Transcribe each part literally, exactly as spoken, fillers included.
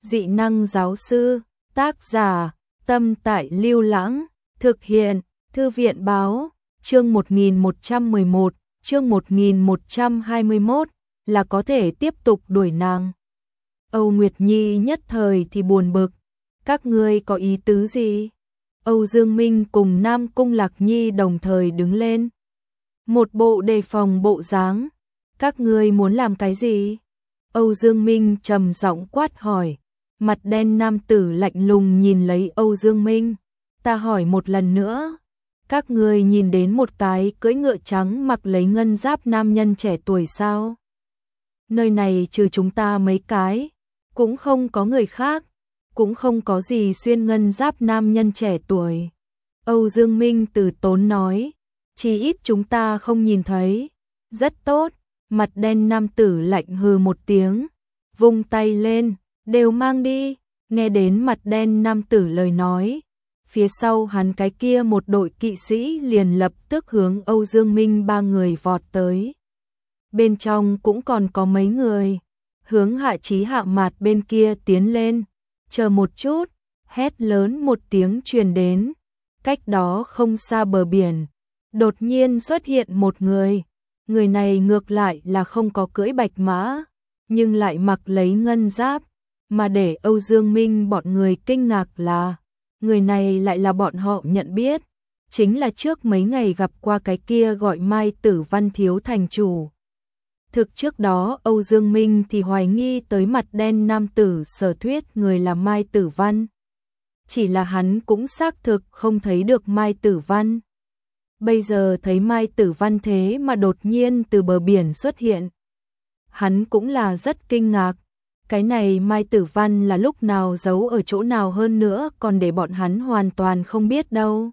Dị năng giáo sư, tác giả, Tâm Tại Lưu Lãng, thực hiện, Thư viện báo, chương một nghìn một trăm mười một, chương một nghìn một trăm hai mươi mốt, là có thể tiếp tục đuổi nàng. Âu Nguyệt Nhi nhất thời thì buồn bực, các ngươi có ý tứ gì? Âu Dương Minh cùng Nam Cung Lạc Nhi đồng thời đứng lên. Một bộ đề phòng bộ dáng, các ngươi muốn làm cái gì? Âu Dương Minh trầm giọng quát hỏi, mặt đen nam tử lạnh lùng nhìn lấy Âu Dương Minh, ta hỏi một lần nữa, các ngươi nhìn đến một cái cưỡi ngựa trắng mặc lấy ngân giáp nam nhân trẻ tuổi sao? Nơi này trừ chúng ta mấy cái, cũng không có người khác, cũng không có gì xuyên ngân giáp nam nhân trẻ tuổi. Âu Dương Minh từ tốn nói, chỉ ít chúng ta không nhìn thấy. Rất tốt, mặt đen nam tử lạnh hừ một tiếng, vung tay lên, đều mang đi. Nghe đến mặt đen nam tử lời nói, phía sau hắn cái kia một đội kỵ sĩ liền lập tức hướng Âu Dương Minh ba người vọt tới. Bên trong cũng còn có mấy người, hướng Hạ Chí Hạ Mạt bên kia tiến lên. Chờ một chút, hét lớn một tiếng truyền đến, cách đó không xa bờ biển, đột nhiên xuất hiện một người. Người này ngược lại là không có cưỡi bạch mã, nhưng lại mặc lấy ngân giáp, mà để Âu Dương Minh bọn người kinh ngạc là, người này lại là bọn họ nhận biết, chính là trước mấy ngày gặp qua cái kia gọi Mai Tử Văn thiếu thành chủ. Thực trước đó Âu Dương Minh thì hoài nghi tới mặt đen nam tử sở thuyết người là Mai Tử Văn. Chỉ là hắn cũng xác thực không thấy được Mai Tử Văn. Bây giờ thấy Mai Tử Văn thế mà đột nhiên từ bờ biển xuất hiện. Hắn cũng là rất kinh ngạc. Cái này Mai Tử Văn là lúc nào giấu ở chỗ nào hơn nữa còn để bọn hắn hoàn toàn không biết đâu.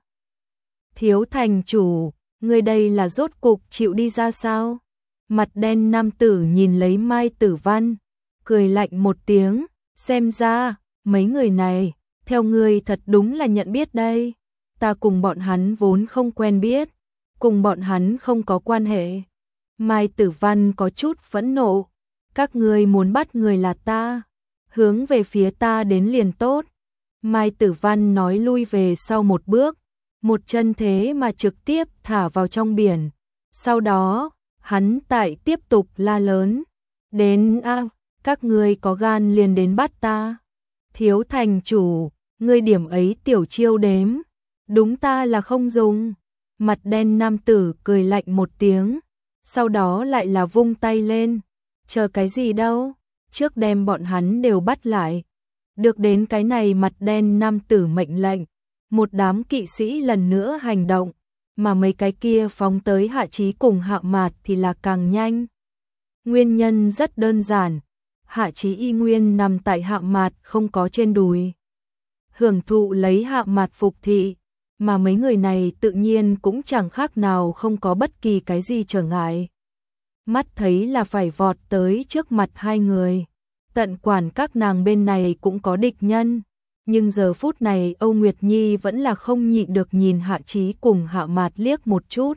Thiếu thành chủ, người đây là rốt cục chịu đi ra sao? Mặt đen nam tử nhìn lấy Mai Tử Văn, cười lạnh một tiếng, xem ra, mấy người này, theo ngươi thật đúng là nhận biết đây. Ta cùng bọn hắn vốn không quen biết, cùng bọn hắn không có quan hệ. Mai Tử Văn có chút phẫn nộ, các ngươi muốn bắt người là ta, hướng về phía ta đến liền tốt. Mai Tử Văn nói lui về sau một bước, một chân thế mà trực tiếp thả vào trong biển. Sau đó, hắn tại tiếp tục la lớn, đến a, các ngươi có gan liền đến bắt ta. Thiếu thành chủ, ngươi điểm ấy tiểu chiêu đếm, đúng ta là không dùng. Mặt đen nam tử cười lạnh một tiếng, sau đó lại là vung tay lên, chờ cái gì đâu, trước đem bọn hắn đều bắt lại. Được đến cái này mặt đen nam tử mệnh lệnh, một đám kỵ sĩ lần nữa hành động, mà mấy cái kia phóng tới Hạ Chí cùng Hạ Mạt thì là càng nhanh. Nguyên nhân rất đơn giản, Hạ Chí y nguyên nằm tại Hạ Mạt không có trên đùi, hưởng thụ lấy Hạ Mạt phục thị, mà mấy người này tự nhiên cũng chẳng khác nào không có bất kỳ cái gì trở ngại. Mắt thấy là phải vọt tới trước mặt hai người, tận quản các nàng bên này cũng có địch nhân. Nhưng giờ phút này Âu Nguyệt Nhi vẫn là không nhịn được nhìn Hạ Chí cùng Hạ Mạt liếc một chút.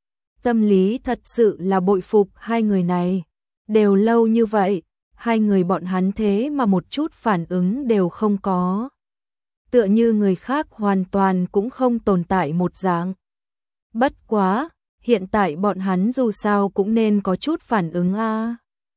Tâm lý thật sự là bội phục hai người này. Đều lâu như vậy, hai người bọn hắn thế mà một chút phản ứng đều không có. Tựa như người khác hoàn toàn cũng không tồn tại một dạng. Bất quá, hiện tại bọn hắn dù sao cũng nên có chút phản ứng a.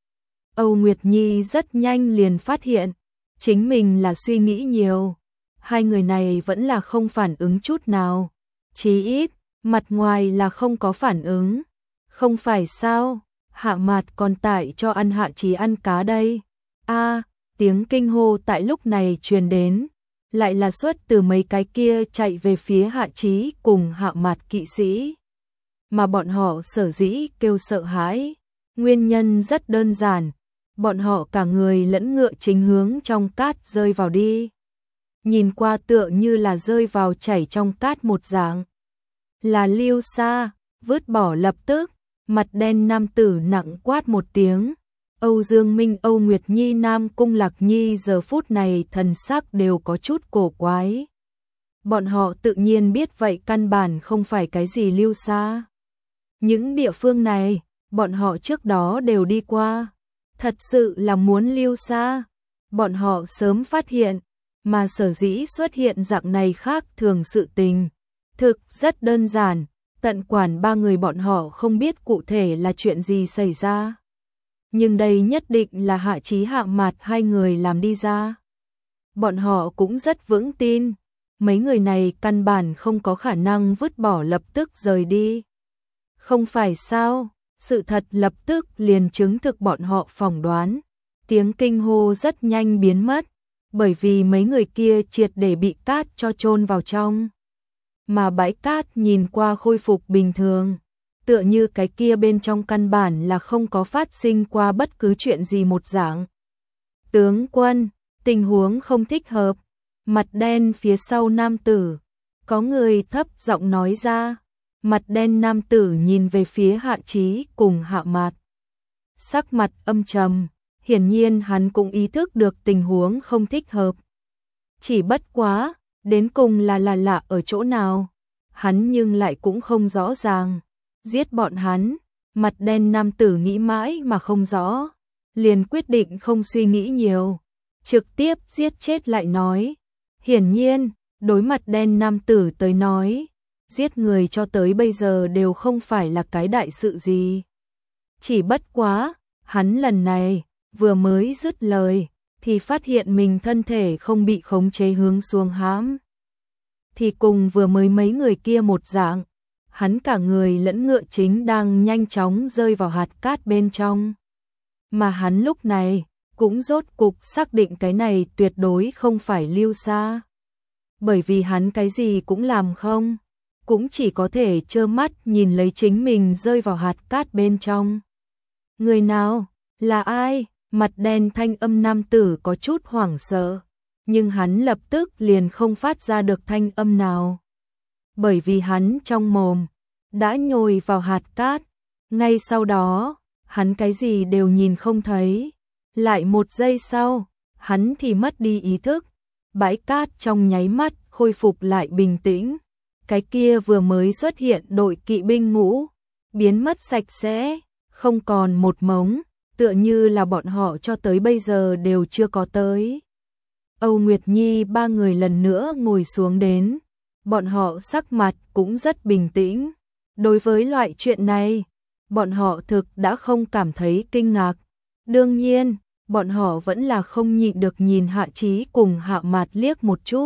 Âu Nguyệt Nhi rất nhanh liền phát hiện, chính mình là suy nghĩ nhiều, hai người này vẫn là không phản ứng chút nào, chí ít, mặt ngoài là không có phản ứng. Không phải sao, Hạ Mạt còn tại cho ăn Hạ Chí ăn cá đây. A, tiếng kinh hô tại lúc này truyền đến, lại là xuất từ mấy cái kia chạy về phía Hạ Chí cùng Hạ Mạt kỵ sĩ. Mà bọn họ sở dĩ kêu sợ hãi, nguyên nhân rất đơn giản. Bọn họ cả người lẫn ngựa chính hướng trong cát rơi vào đi. Nhìn qua tựa như là rơi vào chảy trong cát một dạng. Là Lưu Sa, vứt bỏ lập tức, mặt đen nam tử nặng quát một tiếng. Âu Dương Minh, Âu Nguyệt Nhi, Nam Cung Lạc Nhi giờ phút này thần sắc đều có chút cổ quái. Bọn họ tự nhiên biết vậy căn bản không phải cái gì Lưu Sa. Những địa phương này, bọn họ trước đó đều đi qua. Thật sự là muốn Lưu Sa. bọn họ sớm phát hiện, mà sở dĩ xuất hiện dạng này khác thường sự tình. Thực rất đơn giản, tận quản ba người bọn họ không biết cụ thể là chuyện gì xảy ra. Nhưng đây nhất định là Hạ Chí Hạ Mạt hai người làm đi ra. Bọn họ cũng rất vững tin, mấy người này căn bản không có khả năng vứt bỏ lập tức rời đi. Không phải sao, sự thật lập tức liền chứng thực bọn họ phỏng đoán. Tiếng kinh hô rất nhanh biến mất, bởi vì mấy người kia triệt để bị cát cho chôn vào trong. Mà bãi cát nhìn qua khôi phục bình thường, tựa như cái kia bên trong căn bản là không có phát sinh qua bất cứ chuyện gì một dạng. Tướng quân, tình huống không thích hợp, mặt đen phía sau nam tử, có người thấp giọng nói ra. Mặt đen nam tử nhìn về phía Hạ Chí cùng Hạ Mạt, sắc mặt âm trầm, hiển nhiên hắn cũng ý thức được tình huống không thích hợp. Chỉ bất quá, đến cùng là là lạ ở chỗ nào, hắn nhưng lại cũng không rõ ràng. Giết bọn hắn, mặt đen nam tử nghĩ mãi mà không rõ, liền quyết định không suy nghĩ nhiều, trực tiếp giết chết lại nói. Hiển nhiên, đối mặt đen nam tử tới nói, giết người cho tới bây giờ đều không phải là cái đại sự gì. Chỉ bất quá, hắn lần này, vừa mới dứt lời, thì phát hiện mình thân thể không bị khống chế hướng xuống hãm. Thì cùng vừa mới mấy người kia một dạng, hắn cả người lẫn ngựa chính đang nhanh chóng rơi vào hạt cát bên trong. Mà hắn lúc này, cũng rốt cục xác định cái này tuyệt đối không phải Lưu Sa. Bởi vì hắn cái gì cũng làm không, cũng chỉ có thể trơ mắt nhìn lấy chính mình rơi vào hạt cát bên trong. Người nào? Là ai? Mặt đen thanh âm nam tử có chút hoảng sợ, nhưng hắn lập tức liền không phát ra được thanh âm nào. Bởi vì hắn trong mồm đã nhồi vào hạt cát, ngay sau đó, hắn cái gì đều nhìn không thấy. Lại một giây sau, hắn thì mất đi ý thức, bãi cát trong nháy mắt khôi phục lại bình tĩnh. Cái kia vừa mới xuất hiện đội kỵ binh ngũ, biến mất sạch sẽ, không còn một mống, tựa như là bọn họ cho tới bây giờ đều chưa có tới. Âu Nguyệt Nhi ba người lần nữa ngồi xuống đến, bọn họ sắc mặt cũng rất bình tĩnh. Đối với loại chuyện này, bọn họ thực đã không cảm thấy kinh ngạc. Đương nhiên, bọn họ vẫn là không nhịn được nhìn Hạ Chí cùng Hạ Mạt liếc một chút.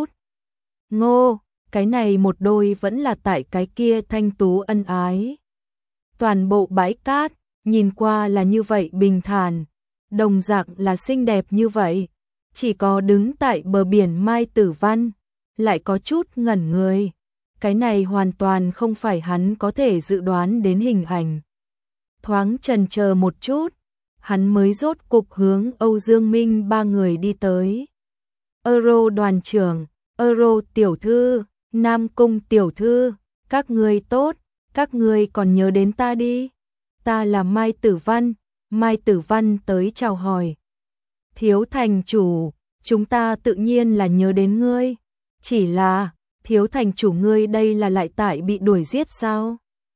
Ngô, cái này một đôi vẫn là tại cái kia thanh tú ân ái. Toàn bộ bãi cát, nhìn qua là như vậy bình thản, đồng dạng là xinh đẹp như vậy. Chỉ có đứng tại bờ biển Mai Tử Văn, lại có chút ngẩn người. Cái này hoàn toàn không phải hắn có thể dự đoán đến hình ảnh. Thoáng chần chờ một chút, hắn mới rốt cục hướng Âu Dương Minh ba người đi tới. Euro đoàn trưởng, Euro tiểu thư, Nam Cung tiểu thư, các ngươi tốt, các ngươi còn nhớ đến ta đi. Ta là Mai Tử Văn, Mai Tử Văn tới chào hỏi. Thiếu thành chủ, chúng ta tự nhiên là nhớ đến ngươi. Chỉ là, thiếu thành chủ ngươi đây là lại tại bị đuổi giết sao?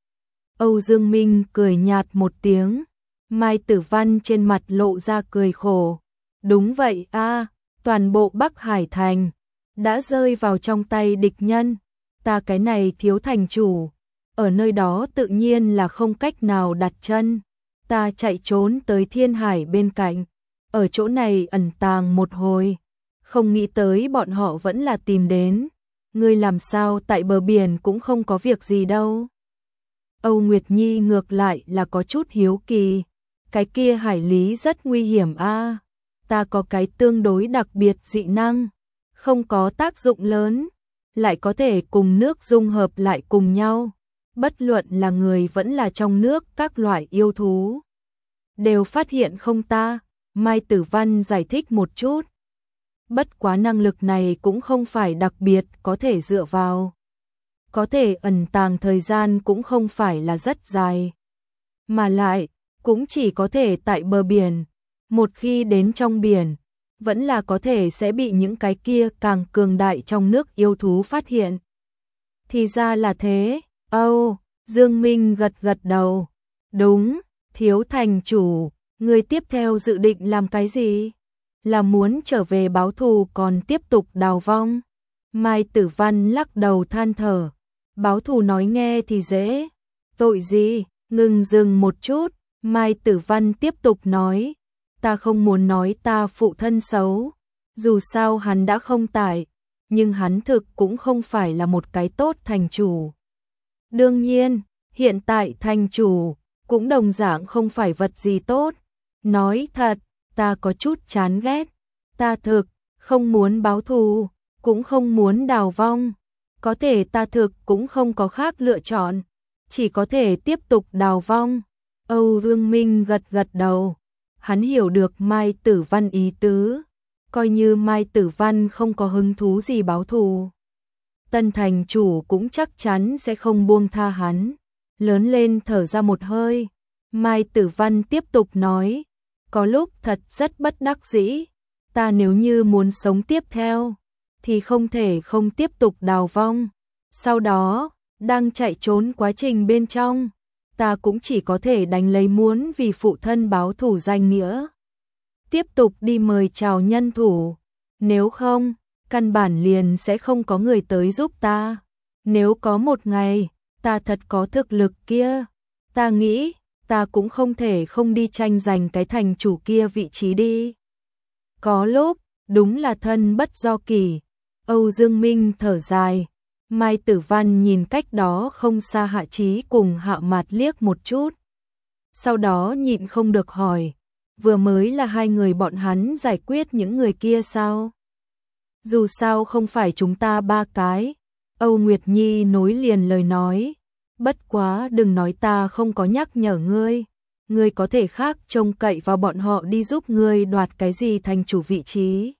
Âu Dương Minh cười nhạt một tiếng, Mai Tử Văn trên mặt lộ ra cười khổ. Đúng vậy a, toàn bộ Bắc Hải Thành đã rơi vào trong tay địch nhân. Ta cái này thiếu thành chủ, ở nơi đó tự nhiên là không cách nào đặt chân. Ta chạy trốn tới Thiên Hải bên cạnh, ở chỗ này ẩn tàng một hồi, không nghĩ tới bọn họ vẫn là tìm đến. Ngươi làm sao tại bờ biển cũng không có việc gì đâu. Âu Nguyệt Nhi ngược lại là có chút hiếu kỳ. Cái kia hải lý rất nguy hiểm a. À, ta có cái tương đối đặc biệt dị năng, không có tác dụng lớn, lại có thể cùng nước dung hợp lại cùng nhau. Bất luận là người vẫn là trong nước các loại yêu thú đều phát hiện không ta. Mai Tử Văn giải thích một chút. Bất quá năng lực này cũng không phải đặc biệt có thể dựa vào. Có thể ẩn tàng thời gian cũng không phải là rất dài. Mà lại, cũng chỉ có thể tại bờ biển. Một khi đến trong biển, vẫn là có thể sẽ bị những cái kia càng cường đại trong nước yêu thú phát hiện. Thì ra là thế. Âu, Dương Minh gật gật đầu. Đúng, thiếu thành chủ, người tiếp theo dự định làm cái gì? Là muốn trở về báo thù còn tiếp tục đào vong? Mai Tử Văn lắc đầu than thở. Báo thù nói nghe thì dễ. Tội gì? Ngừng dừng một chút, Mai Tử Văn tiếp tục nói. Ta không muốn nói ta phụ thân xấu. Dù sao hắn đã không tại, nhưng hắn thực cũng không phải là một cái tốt thành chủ. Đương nhiên, hiện tại thành chủ cũng đồng dạng không phải vật gì tốt. Nói thật, ta có chút chán ghét. Ta thực không muốn báo thù, cũng không muốn đào vong. Có thể ta thực cũng không có khác lựa chọn, chỉ có thể tiếp tục đào vong. Âu Dương Minh gật gật đầu. Hắn hiểu được Mai Tử Văn ý tứ. Coi như Mai Tử Văn không có hứng thú gì báo thù, tân thành chủ cũng chắc chắn sẽ không buông tha hắn. Lớn lên thở ra một hơi, Mai Tử Văn tiếp tục nói. Có lúc thật rất bất đắc dĩ. Ta nếu như muốn sống tiếp theo, thì không thể không tiếp tục đào vong. Sau đó, đang chạy trốn quá trình bên trong, ta cũng chỉ có thể đánh lấy muốn vì phụ thân báo thù danh nghĩa. Tiếp tục đi mời chào nhân thủ. Nếu không, căn bản liền sẽ không có người tới giúp ta. Nếu có một ngày, ta thật có thực lực kia, ta nghĩ, ta cũng không thể không đi tranh giành cái thành chủ kia vị trí đi. Có lúc, đúng là thân bất do kỷ. Âu Dương Minh thở dài. Mai Tử Văn nhìn cách đó không xa Hạ Chí cùng Hạ Mạt liếc một chút. Sau đó nhịn không được hỏi. Vừa mới là hai người bọn hắn giải quyết những người kia sao? Dù sao không phải chúng ta ba cái. Âu Nguyệt Nhi nối liền lời nói. Bất quá đừng nói ta không có nhắc nhở ngươi. Ngươi có thể khác trông cậy vào bọn họ đi giúp ngươi đoạt cái gì thành chủ vị trí.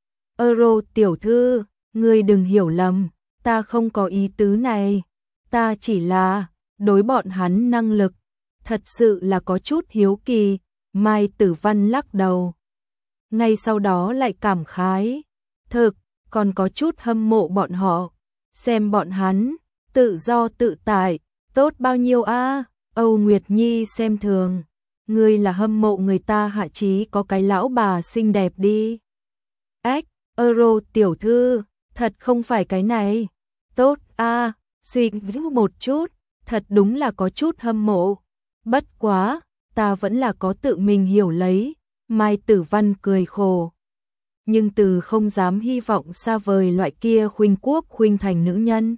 Euro tiểu thư, ngươi đừng hiểu lầm. Ta không có ý tứ này. Ta chỉ là đối bọn hắn năng lực. Thật sự là có chút hiếu kỳ. Mai Tử Văn lắc đầu. Ngay sau đó lại cảm khái. Thực, còn có chút hâm mộ bọn họ. Xem bọn hắn, tự do tự tại, tốt bao nhiêu a. Âu Nguyệt Nhi xem thường. Ngươi là hâm mộ người ta Hạ Chí có cái lão bà xinh đẹp đi. Ách, Euro tiểu thư, thật không phải cái này. Tốt a, suy nghĩ một chút, thật đúng là có chút hâm mộ. Bất quá, ta vẫn là có tự mình hiểu lấy. Mai Tử Văn cười khổ. Nhưng từ không dám hy vọng xa vời loại kia khuynh quốc khuynh thành nữ nhân.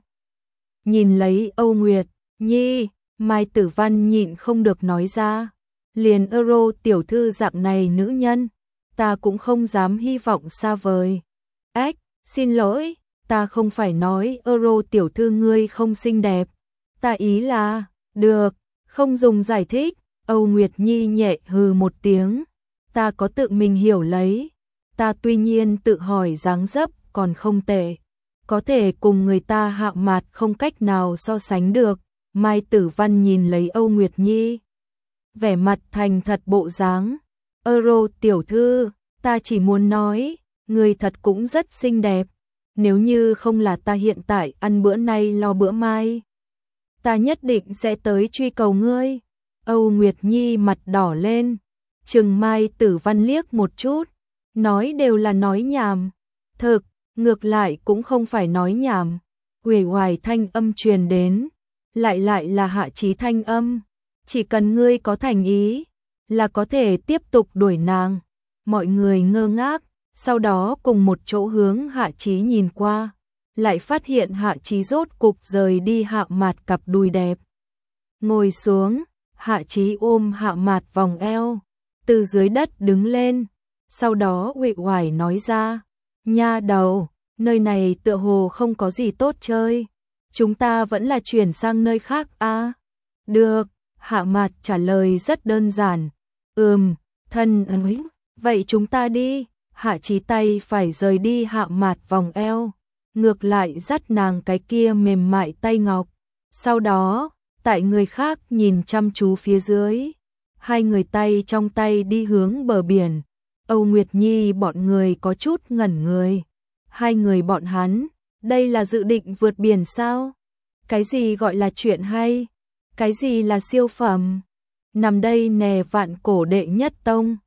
Nhìn lấy Âu Nguyệt Nhi, Mai Tử Văn nhịn không được nói ra. Liền Euro tiểu thư dạng này nữ nhân, ta cũng không dám hy vọng xa vời. Ách, xin lỗi, ta không phải nói Euro tiểu thư ngươi không xinh đẹp. Ta ý là, được, không dùng giải thích. Âu Nguyệt Nhi nhẹ hừ một tiếng. Ta có tự mình hiểu lấy. Ta tuy nhiên tự hỏi dáng dấp còn không tệ. Có thể cùng người ta Hạ Mạt không cách nào so sánh được. Mai Tử Văn nhìn lấy Âu Nguyệt Nhi. Vẻ mặt thành thật bộ dáng. Euro tiểu thư, ta chỉ muốn nói, người thật cũng rất xinh đẹp. Nếu như không là ta hiện tại ăn bữa nay lo bữa mai, ta nhất định sẽ tới truy cầu ngươi. Âu Nguyệt Nhi mặt đỏ lên, trừng Mai Tử Văn liếc một chút, nói đều là nói nhảm. Thực, ngược lại cũng không phải nói nhảm. Uể oải thanh âm truyền đến, lại lại là Hạ Chí thanh âm. Chỉ cần ngươi có thành ý, là có thể tiếp tục đuổi nàng. Mọi người ngơ ngác, sau đó cùng một chỗ hướng Hạ Chí nhìn qua, lại phát hiện Hạ Chí rốt cục rời đi Hạ Mạt cặp đùi đẹp. Ngồi xuống, Hạ Chí ôm Hạ Mạt vòng eo, từ dưới đất đứng lên, sau đó uể oải nói ra, nha đầu, nơi này tựa hồ không có gì tốt chơi, chúng ta vẫn là chuyển sang nơi khác a. À? Được, Hạ Mạt trả lời rất đơn giản, ừm, thân ấy, vậy chúng ta đi. Hạ Chí tay phải rời đi Hạ Mạt vòng eo, ngược lại dắt nàng cái kia mềm mại tay ngọc. Sau đó, tại người khác nhìn chăm chú phía dưới, hai người tay trong tay đi hướng bờ biển. Âu Nguyệt Nhi bọn người có chút ngẩn người. Hai người bọn hắn, đây là dự định vượt biển sao? Cái gì gọi là chuyện hay? Cái gì là siêu phẩm? Nằm đây nè vạn cổ đệ nhất tông.